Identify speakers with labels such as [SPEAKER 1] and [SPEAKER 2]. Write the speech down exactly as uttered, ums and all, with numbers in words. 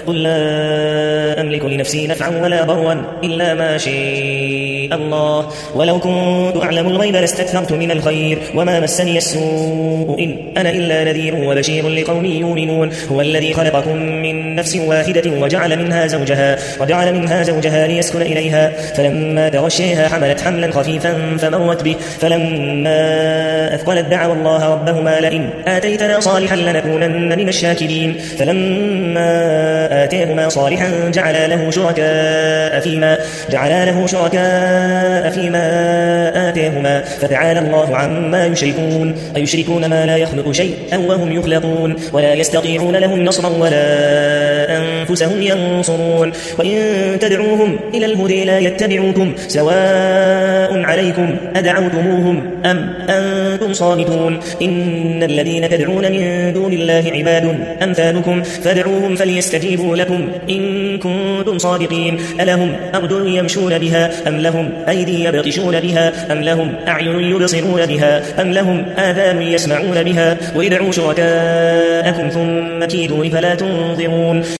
[SPEAKER 1] قل لا أملك لنفسي نفعا ولا ضرا إلا ما شاء الله ولو كنت أعلم الغيب لاستكثرت من الخير وما مسني السوء إن أنا إلا نذير وبشير لقوم يؤمنون هو الذي خلقكم من نفس واحدة وجعل منها زوجها وجعل منها زوجها ليسكن إليها فلما تغشيها حملت حملا خفيفا فمرت به فلما أثقلت دعوا الله ربهما لئن آتيتنا صالحا لنكونن من الشاكرين فلما آتيهما صالحا جعلا له شركاء فيما جعلا له شركاء فيما آتيهما فتعالى الله عما يشركون أيشركون ما لا يخلق شيئا وهم يخلقون ولا يستطيعون لهم نصرا ولا أنفسهم ينصرون وإن تدعوهم إلى الهدى لا يتبعوكم سواء عليكم أدعوتموهم أم أنتم صامتون إن الذين تدعون من دون الله عباد أمثالكم فادعوهم فليستجيبوا لكم إن كنتم صادقين ألهم أرجل يمشون بها أم لهم أيدي يبطشون بها أم لهم أعين يبصرون بها أم لهم آذان يسمعون بها وادعوا شركاءكم ثم كيدون فلا تنظرون